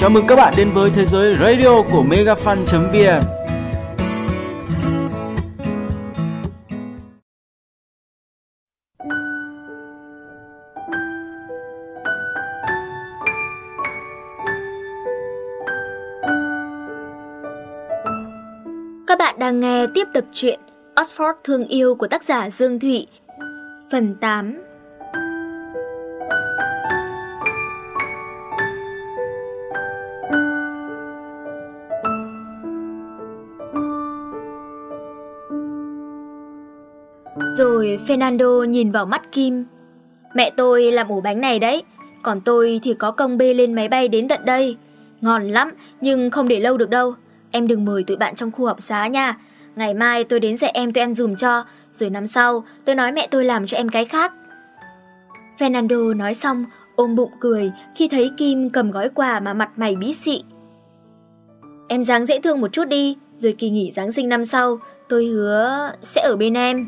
Chào mừng các bạn đến với thế giới radio của megafan.vn. Các bạn đang nghe tiếp tập truyện Oxford Thương Yêu của tác giả Dương Thụy, phần 8. Rồi Fernando nhìn vào mắt Kim. Mẹ tôi làm ổ bánh này đấy, còn tôi thì có công bê lên máy bay đến tận đây. Ngon lắm, nhưng không để lâu được đâu. Em đừng mời tụi bạn trong khu học xá nha. Ngày mai tôi đến dạy em tôi ăn giùm cho, rồi năm sau tôi nói mẹ tôi làm cho em cái khác. Fernando nói xong, ôm bụng cười khi thấy Kim cầm gói quà mà mặt mày bí xị. Em dáng dễ thương một chút đi, rồi kỳ nghỉ Giáng sinh năm sau, tôi hứa sẽ ở bên em.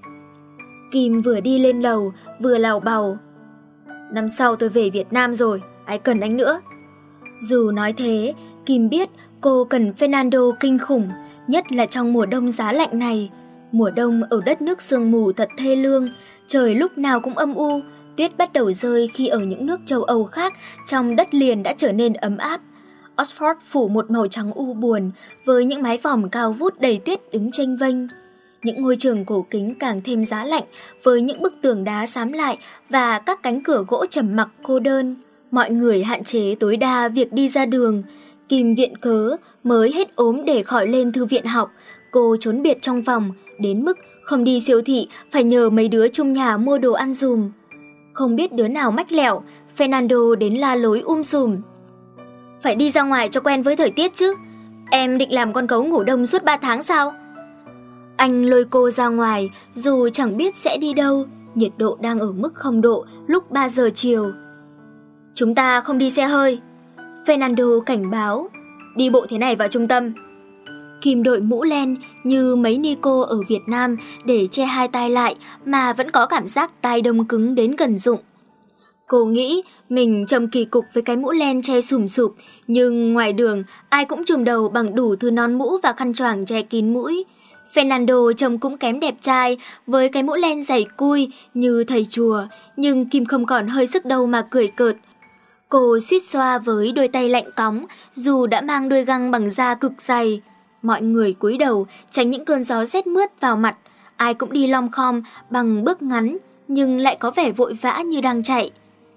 Kim vừa đi lên lầu, vừa lào bào. Năm sau tôi về Việt Nam rồi, ai cần anh nữa. Dù nói thế, Kim biết cô cần Fernando kinh khủng, nhất là trong mùa đông giá lạnh này. Mùa đông ở đất nước sương mù thật thê lương, trời lúc nào cũng âm u, tuyết bắt đầu rơi khi ở những nước châu Âu khác trong đất liền đã trở nên ấm áp. Oxford phủ một màu trắng u buồn với những mái vòm cao vút đầy tuyết đứng chênh vênh. Những ngôi trường cổ kính càng thêm giá lạnh với những bức tường đá xám lại và các cánh cửa gỗ trầm mặc cô đơn. Mọi người hạn chế tối đa việc đi ra đường. Kim viện cớ mới hết ốm để khỏi lên thư viện học. Cô trốn biệt trong phòng, đến mức không đi siêu thị phải nhờ mấy đứa chung nhà mua đồ ăn dùm. Không biết đứa nào mách lẻo, Fernando đến la lối sùm. Phải đi ra ngoài cho quen với thời tiết chứ. Em định làm con gấu ngủ đông suốt 3 tháng sao? Anh lôi cô ra ngoài dù chẳng biết sẽ đi đâu. Nhiệt độ đang ở mức 0 độ lúc 3 giờ chiều. Chúng ta không đi xe hơi, Fernando cảnh báo. Đi bộ thế này vào trung tâm. Kim đội mũ len như mấy ni cô ở Việt Nam để che hai tai lại mà vẫn có cảm giác tai đông cứng đến gần rụng. Cô nghĩ mình trông kỳ cục với cái mũ len che sùm sụp, nhưng ngoài đường ai cũng trùm đầu bằng đủ thứ nón mũ và khăn choàng che kín mũi. Fernando trông cũng kém đẹp trai với cái mũ len dày cui như thầy chùa, nhưng Kim không còn hơi sức đâu mà cười cợt. Cô suýt xoa với đôi tay lạnh cóng dù đã mang đôi găng bằng da cực dày. Mọi người cúi đầu tránh những cơn gió rét mướt vào mặt, ai cũng đi lom khom bằng bước ngắn nhưng lại có vẻ vội vã như đang chạy.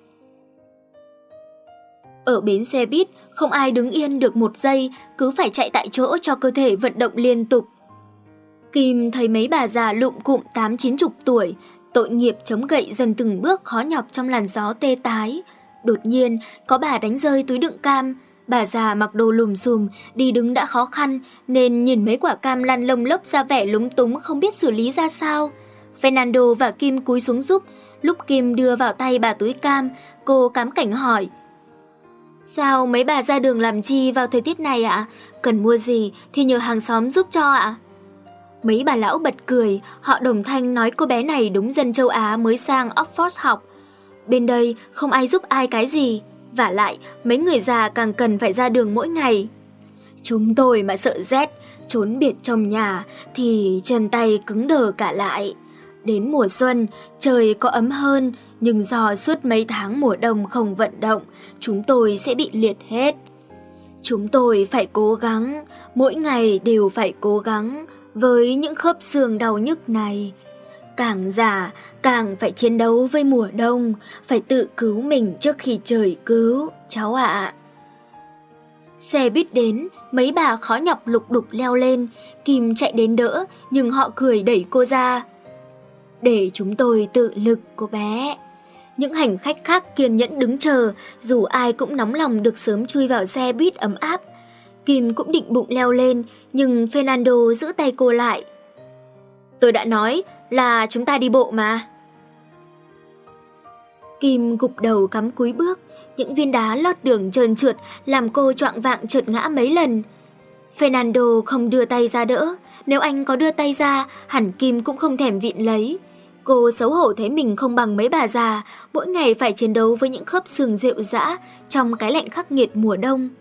Ở bến xe buýt không ai đứng yên được một giây, cứ phải chạy tại chỗ cho cơ thể vận động liên tục. Kim thấy mấy bà già lụm cụm 80-90 tuổi, tội nghiệp chống gậy dần từng bước khó nhọc trong làn gió tê tái. Đột nhiên, có bà đánh rơi túi đựng cam. Bà già mặc đồ lùm xùm, đi đứng đã khó khăn, nên nhìn mấy quả cam lăn lông lốc ra vẻ lúng túng không biết xử lý ra sao. Fernando và Kim cúi xuống giúp. Lúc Kim đưa vào tay bà túi cam, cô cám cảnh hỏi. Sao mấy bà ra đường làm chi vào thời tiết này ạ? Cần mua gì thì nhờ hàng xóm giúp cho ạ? Mấy bà lão bật cười, họ đồng thanh nói cô bé này đúng dân châu Á mới sang Oxford học. Bên đây không ai giúp ai cái gì, vả lại mấy người già càng cần phải ra đường mỗi ngày. Chúng tôi mà sợ rét, trốn biệt trong nhà thì chân tay cứng đờ cả lại. Đến mùa xuân, trời có ấm hơn, nhưng do suốt mấy tháng mùa đông không vận động, chúng tôi sẽ bị liệt hết. Chúng tôi phải cố gắng, mỗi ngày đều phải cố gắng với những khớp xương đau nhức này. Càng già, càng phải chiến đấu với mùa đông, phải tự cứu mình trước khi trời cứu, cháu ạ. Xe buýt đến, mấy bà khó nhọc lục đục leo lên, Kim chạy đến đỡ, nhưng họ cười đẩy cô ra. Để chúng tôi tự lực, cô bé. Những hành khách khác kiên nhẫn đứng chờ, dù ai cũng nóng lòng được sớm chui vào xe buýt ấm áp. Kim cũng định bụng leo lên, nhưng Fernando giữ tay cô lại. Tôi đã nói là chúng ta đi bộ mà. Kim gục đầu cắm cúi bước, những viên đá lót đường trơn trượt làm cô choạng vạng trượt ngã mấy lần. Fernando không đưa tay ra đỡ, nếu anh có đưa tay ra, hẳn Kim cũng không thèm vịn lấy. Cô xấu hổ thấy mình không bằng mấy bà già, mỗi ngày phải chiến đấu với những khớp xương rệu rã trong cái lạnh khắc nghiệt mùa đông.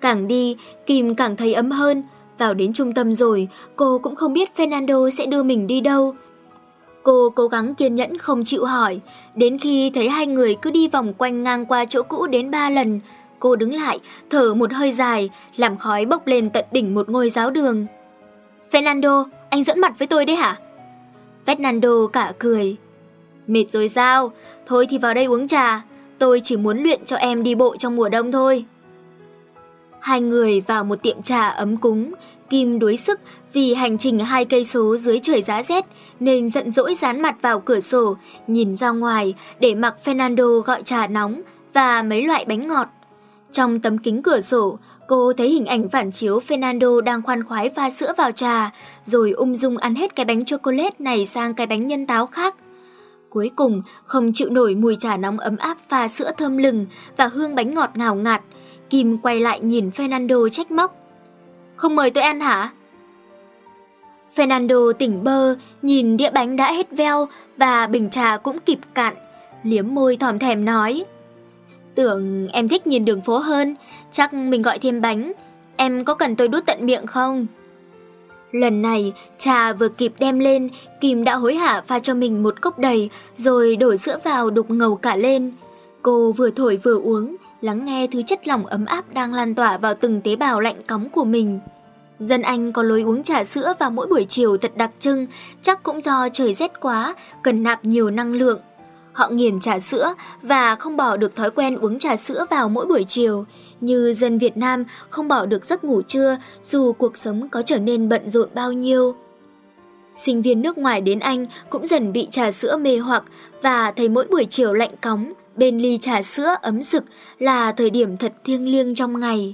Càng đi, Kim càng thấy ấm hơn. Vào đến trung tâm rồi, cô cũng không biết Fernando sẽ đưa mình đi đâu. Cô cố gắng kiên nhẫn không chịu hỏi, đến khi thấy hai người cứ đi vòng quanh ngang qua chỗ cũ đến 3 lần, cô đứng lại, thở một hơi dài, làm khói bốc lên tận đỉnh một ngôi giáo đường. Fernando, anh giỡn mặt với tôi đấy hả? Fernando cả cười. Mệt rồi sao? Thôi thì vào đây uống trà, tôi chỉ muốn luyện cho em đi bộ trong mùa đông thôi. Hai người vào một tiệm trà ấm cúng. Kim đuối sức vì hành trình 2 cây số dưới trời giá rét nên giận dỗi dán mặt vào cửa sổ, nhìn ra ngoài để mặc Fernando gọi trà nóng và mấy loại bánh ngọt. Trong tấm kính cửa sổ, cô thấy hình ảnh phản chiếu Fernando đang khoan khoái pha sữa vào trà, rồi ung dung ăn hết cái bánh chocolate này sang cái bánh nhân táo khác. Cuối cùng, không chịu nổi mùi trà nóng ấm áp pha sữa thơm lừng và hương bánh ngọt ngào ngạt, Kim quay lại nhìn Fernando trách móc. Không mời tôi ăn hả? Fernando tỉnh bơ, nhìn đĩa bánh đã hết veo và bình trà cũng kịp cạn, liếm môi thòm thèm nói. Tưởng em thích nhìn đường phố hơn, chắc mình gọi thêm bánh, em có cần tôi đút tận miệng không? Lần này, trà vừa kịp đem lên, Kim đã hối hả pha cho mình một cốc đầy rồi đổ sữa vào đục ngầu cả lên. Cô vừa thổi vừa uống, lắng nghe thứ chất lỏng ấm áp đang lan tỏa vào từng tế bào lạnh cóng của mình. Dân Anh có lối uống trà sữa vào mỗi buổi chiều thật đặc trưng, chắc cũng do trời rét quá, cần nạp nhiều năng lượng. Họ nghiền trà sữa và không bỏ được thói quen uống trà sữa vào mỗi buổi chiều, như dân Việt Nam không bỏ được giấc ngủ trưa dù cuộc sống có trở nên bận rộn bao nhiêu. Sinh viên nước ngoài đến Anh cũng dần bị trà sữa mê hoặc và thấy mỗi buổi chiều lạnh cóng bên ly trà sữa ấm rực là thời điểm thật thiêng liêng trong ngày.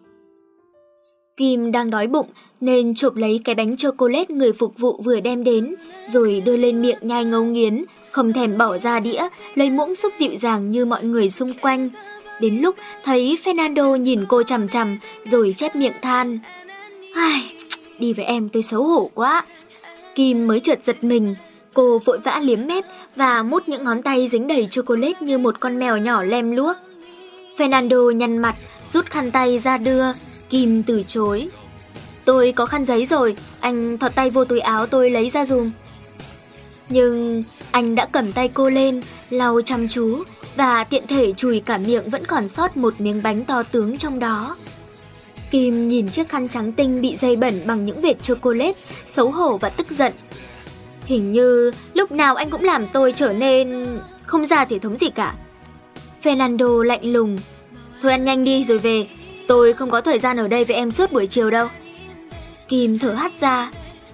Kim đang đói bụng nên chộp lấy cái bánh chocolate người phục vụ vừa đem đến, rồi đưa lên miệng nhai ngấu nghiến, không thèm bỏ ra đĩa, lấy muỗng xúc dịu dàng như mọi người xung quanh. Đến lúc thấy Fernando nhìn cô chằm chằm rồi chép miệng than. Ai, đi với em tôi xấu hổ quá. Kim mới chợt giật mình, cô vội vã liếm mép và mút những ngón tay dính đầy chocolate như một con mèo nhỏ lem luốc. Fernando nhăn mặt, rút khăn tay ra đưa. Kim từ chối. Tôi có khăn giấy rồi, anh thọt tay vô túi áo tôi lấy ra dùm. Nhưng anh đã cầm tay cô lên, lau chăm chú và tiện thể chùi cả miệng vẫn còn sót một miếng bánh to tướng trong đó. Kim nhìn chiếc khăn trắng tinh bị dây bẩn bằng những vệt chocolate, xấu hổ và tức giận. Hình như lúc nào anh cũng làm tôi trở nên không ra thể thống gì cả. Fernando lạnh lùng. Thôi ăn nhanh đi rồi về, tôi không có thời gian ở đây với em suốt buổi chiều đâu. Kim thở hắt ra.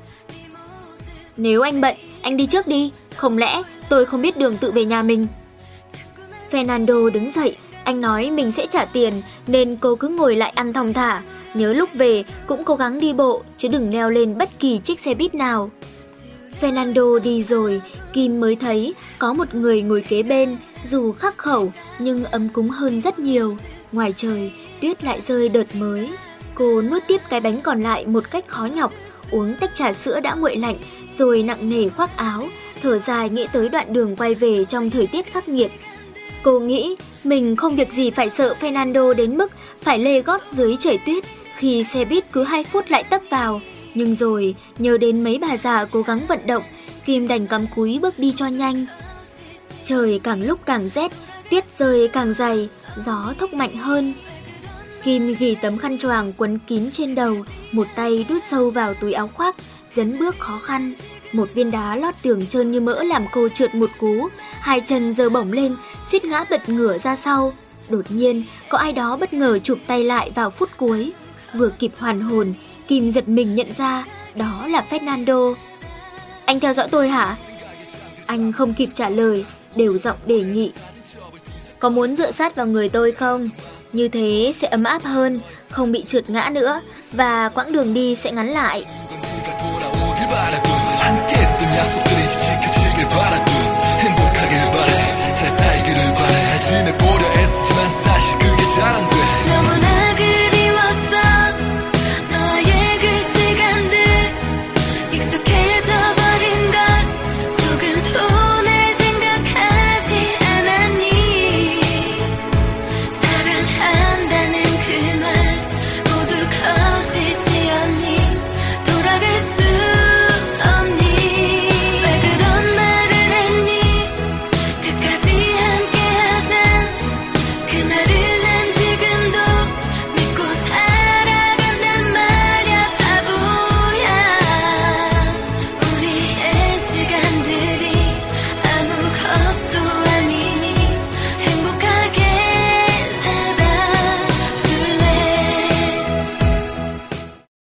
Nếu anh bận, anh đi trước đi, không lẽ tôi không biết đường tự về nhà mình. Fernando đứng dậy, anh nói mình sẽ trả tiền nên cô cứ ngồi lại ăn thong thả, nhớ lúc về cũng cố gắng đi bộ chứ đừng leo lên bất kỳ chiếc xe buýt nào. Fernando đi rồi, Kim mới thấy có một người ngồi kế bên, dù khắc khẩu nhưng ấm cúng hơn rất nhiều. Ngoài trời, tuyết lại rơi đợt mới. Cô nuốt tiếp cái bánh còn lại một cách khó nhọc, uống tách trà sữa đã nguội lạnh, rồi nặng nề khoác áo, thở dài nghĩ tới đoạn đường quay về trong thời tiết khắc nghiệt. Cô nghĩ mình không việc gì phải sợ Fernando đến mức phải lê gót dưới trời tuyết khi xe buýt cứ 2 phút lại tấp vào. Nhưng rồi, nhớ đến mấy bà già cố gắng vận động, Kim đành cắm cúi bước đi cho nhanh. Trời càng lúc càng rét, tuyết rơi càng dày, gió thốc mạnh hơn. Kim ghi tấm khăn choàng quấn kín trên đầu, một tay đút sâu vào túi áo khoác, dấn bước khó khăn. Một viên đá lót tường trơn như mỡ làm cô trượt một cú, 2 chân giơ bổng lên, suýt ngã bật ngửa ra sau. Đột nhiên, có ai đó bất ngờ chụp tay lại vào phút cuối. Vừa kịp hoàn hồn, Kim giật mình nhận ra đó là Fernando. Anh theo dõi tôi hả? Anh không kịp trả lời, đều giọng đề nghị. Có muốn dựa sát vào người tôi không? Như thế sẽ ấm áp hơn, không bị trượt ngã nữa và quãng đường đi sẽ ngắn lại.